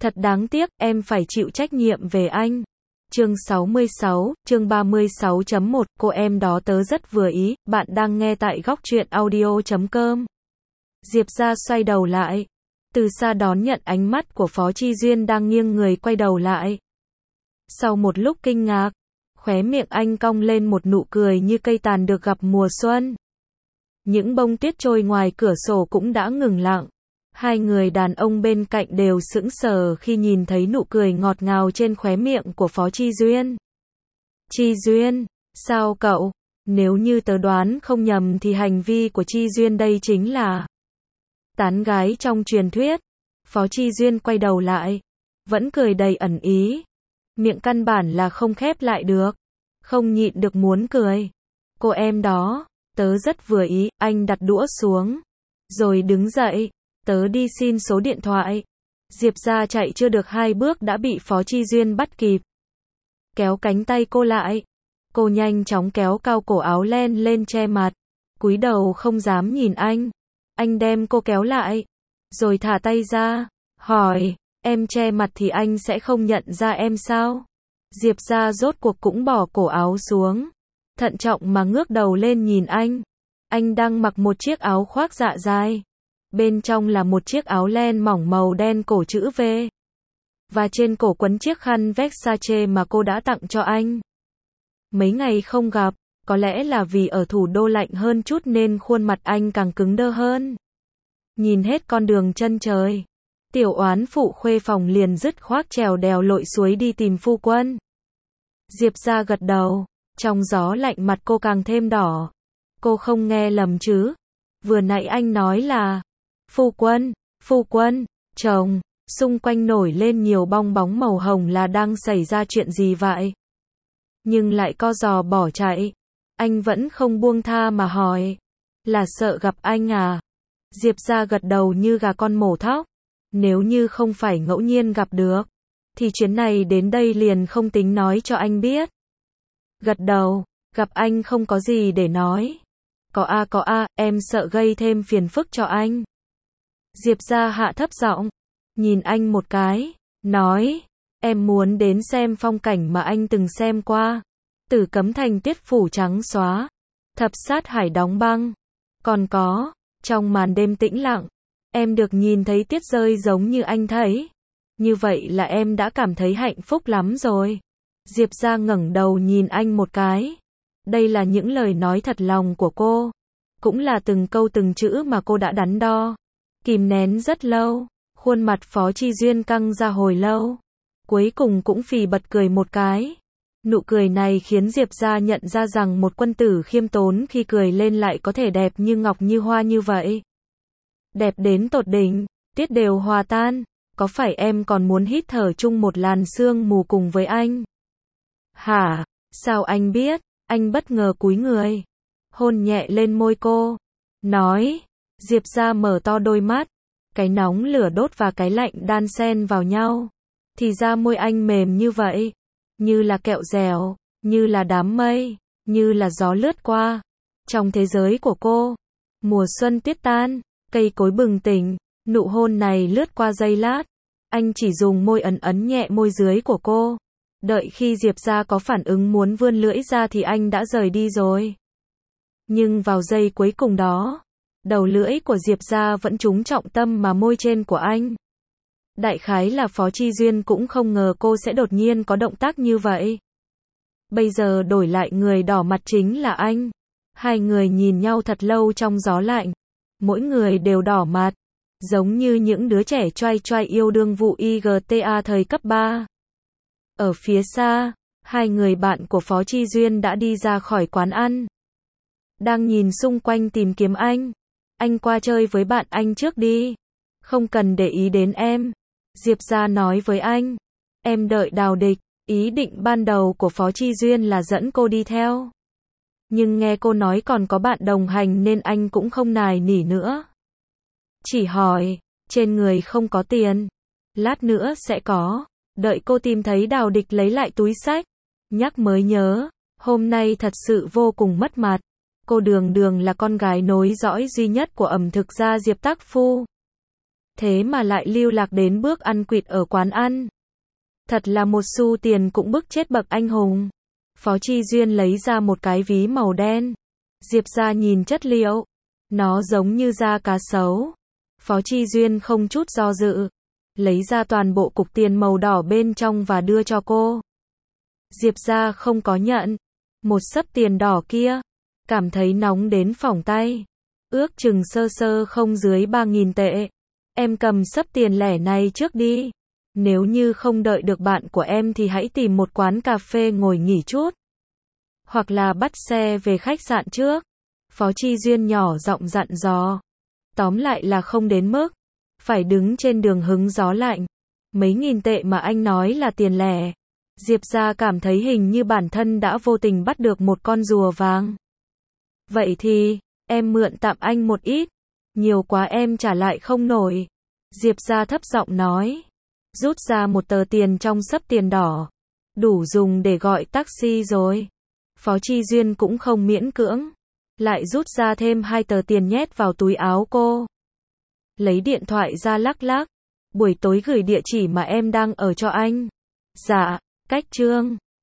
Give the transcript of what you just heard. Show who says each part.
Speaker 1: Thật đáng tiếc, em phải chịu trách nhiệm về anh. Chương 66, chương 36.1, cô em đó tớ rất vừa ý, bạn đang nghe tại góc truyện audio.com. Diệp Gia xoay đầu lại, từ xa đón nhận ánh mắt của Phó Chi Duyên đang nghiêng người quay đầu lại. Sau một lúc kinh ngạc, khóe miệng anh cong lên một nụ cười như cây tàn được gặp mùa xuân. Những bông tuyết trôi ngoài cửa sổ cũng đã ngừng lặng. Hai người đàn ông bên cạnh đều sững sờ khi nhìn thấy nụ cười ngọt ngào trên khóe miệng của Phó Chi Duyên. Chi Duyên, sao cậu? Nếu như tớ đoán không nhầm thì hành vi của Chi Duyên đây chính là tán gái trong truyền thuyết. Phó Chi Duyên quay đầu lại, vẫn cười đầy ẩn ý. Miệng căn bản là không khép lại được, không nhịn được muốn cười. Cô em đó, tớ rất vừa ý, anh đặt đũa xuống, rồi đứng dậy. Tớ đi xin số điện thoại. Diệp Gia chạy chưa được 2 bước đã bị Phó Chi Duyên bắt kịp. Kéo cánh tay cô lại. Cô nhanh chóng kéo cao cổ áo len lên che mặt. Cúi đầu không dám nhìn anh. Anh đem cô kéo lại. Rồi thả tay ra. Hỏi, em che mặt thì anh sẽ không nhận ra em sao? Diệp Gia rốt cuộc cũng bỏ cổ áo xuống. Thận trọng mà ngước đầu lên nhìn anh. Anh đang mặc một chiếc áo khoác dạ dài. Bên trong là một chiếc áo len mỏng màu đen cổ chữ V. Và trên cổ quấn chiếc khăn Versace mà cô đã tặng cho anh. Mấy ngày không gặp, có lẽ là vì ở thủ đô lạnh hơn chút nên khuôn mặt anh càng cứng đơ hơn. Nhìn hết con đường chân trời, tiểu oán phụ khuê phòng liền dứt khoát trèo đèo lội suối đi tìm phu quân. Diệp Gia gật đầu, trong gió lạnh mặt cô càng thêm đỏ. Cô không nghe lầm chứ? Vừa nãy anh nói là phu quân, chồng, xung quanh nổi lên nhiều bong bóng màu hồng là đang xảy ra chuyện gì vậy? Nhưng lại co giò bỏ chạy. Anh vẫn không buông tha mà hỏi. Là sợ gặp anh à? Diệp Gia gật đầu như gà con mổ thóc. Nếu như không phải ngẫu nhiên gặp được, thì chuyến này đến đây liền không tính nói cho anh biết. Gật đầu, gặp anh không có gì để nói. Có a, em sợ gây thêm phiền phức cho anh. Diệp Gia hạ thấp giọng, nhìn anh một cái, nói, em muốn đến xem phong cảnh mà anh từng xem qua. Tử Cấm Thành tuyết phủ trắng xóa, Thập Sát Hải đóng băng. Còn có, trong màn đêm tĩnh lặng, em được nhìn thấy tuyết rơi giống như anh thấy. Như vậy là em đã cảm thấy hạnh phúc lắm rồi. Diệp Gia ngẩng đầu nhìn anh một cái. Đây là những lời nói thật lòng của cô. Cũng là từng câu từng chữ mà cô đã đắn đo, kìm nén rất lâu. Khuôn mặt Phó Chi Duyên căng ra hồi lâu. Cuối cùng cũng phì bật cười một cái. Nụ cười này khiến Diệp Gia nhận ra rằng một quân tử khiêm tốn khi cười lên lại có thể đẹp như ngọc như hoa như vậy. Đẹp đến tột đỉnh, tuyết đều hòa tan. Có phải em còn muốn hít thở chung một làn sương mù cùng với anh? Hả? Sao anh biết? Anh bất ngờ cúi người, hôn nhẹ lên môi cô, nói. Diệp Gia mở to đôi mắt, cái nóng lửa đốt và cái lạnh đan xen vào nhau. Thì ra môi anh mềm như vậy, như là kẹo dẻo, như là đám mây, như là gió lướt qua. Trong thế giới của cô, mùa xuân tuyết tan, cây cối bừng tỉnh, nụ hôn này lướt qua giây lát. Anh chỉ dùng môi ấn nhẹ môi dưới của cô. Đợi khi Diệp Gia có phản ứng muốn vươn lưỡi ra thì anh đã rời đi rồi. Nhưng vào giây cuối cùng đó, đầu lưỡi của Diệp Gia vẫn trúng trọng tâm mà môi trên của anh. Đại khái là Phó Chi Duyên cũng không ngờ cô sẽ đột nhiên có động tác như vậy. Bây giờ đổi lại người đỏ mặt chính là anh. Hai người nhìn nhau thật lâu trong gió lạnh. Mỗi người đều đỏ mặt, giống như những đứa trẻ choai choai yêu đương vụ IGTA thời cấp 3. Ở phía xa, hai người bạn của Phó Chi Duyên đã đi ra khỏi quán ăn. Đang nhìn xung quanh tìm kiếm anh. Anh qua chơi với bạn anh trước đi. Không cần để ý đến em. Diệp Gia nói với anh. Em đợi Đào Địch. Ý định ban đầu của Phó Chi Duyên là dẫn cô đi theo. Nhưng nghe cô nói còn có bạn đồng hành nên anh cũng không nài nỉ nữa. Chỉ hỏi, trên người không có tiền. Lát nữa sẽ có. Đợi cô tìm thấy Đào Địch lấy lại túi xách. Nhắc mới nhớ, hôm nay thật sự vô cùng mất mặt. Cô Đường Đường là con gái nối dõi duy nhất của ẩm thực gia Diệp Tác Phu. thế mà lại lưu lạc đến bước ăn quỵt ở quán ăn. Thật là một xu tiền cũng bức chết bậc anh hùng. Phó Chi Duyên lấy ra một cái ví màu đen. Diệp ra nhìn chất liệu. Nó giống như da cá sấu. Phó Chi Duyên không chút do dự. Lấy ra toàn bộ cục tiền màu đỏ bên trong và đưa cho cô. Diệp ra không có nhận. Một xấp tiền đỏ kia. Cảm thấy nóng đến phỏng tay. Ước chừng sơ sơ không dưới 3.000 tệ. Em cầm xấp tiền lẻ này trước đi. Nếu như không đợi được bạn của em thì hãy tìm một quán cà phê ngồi nghỉ chút. Hoặc là bắt xe về khách sạn trước. Phó Chi Duyên nhỏ giọng dặn dò. Tóm lại là không đến mức phải đứng trên đường hứng gió lạnh. Mấy nghìn tệ mà anh nói là tiền lẻ. Diệp ra cảm thấy hình như bản thân đã vô tình bắt được một con rùa vàng. Vậy thì, em mượn tạm anh một ít. Nhiều quá em trả lại không nổi. Diệp ra thấp giọng nói. Rút ra một tờ tiền trong xấp tiền đỏ. Đủ dùng để gọi taxi rồi. Phó Chi Duyên cũng không miễn cưỡng. Lại rút ra thêm 2 tờ tiền nhét vào túi áo cô. Lấy điện thoại ra lắc lắc. Buổi tối gửi địa chỉ mà em đang ở cho anh. Dạ, cách Trương.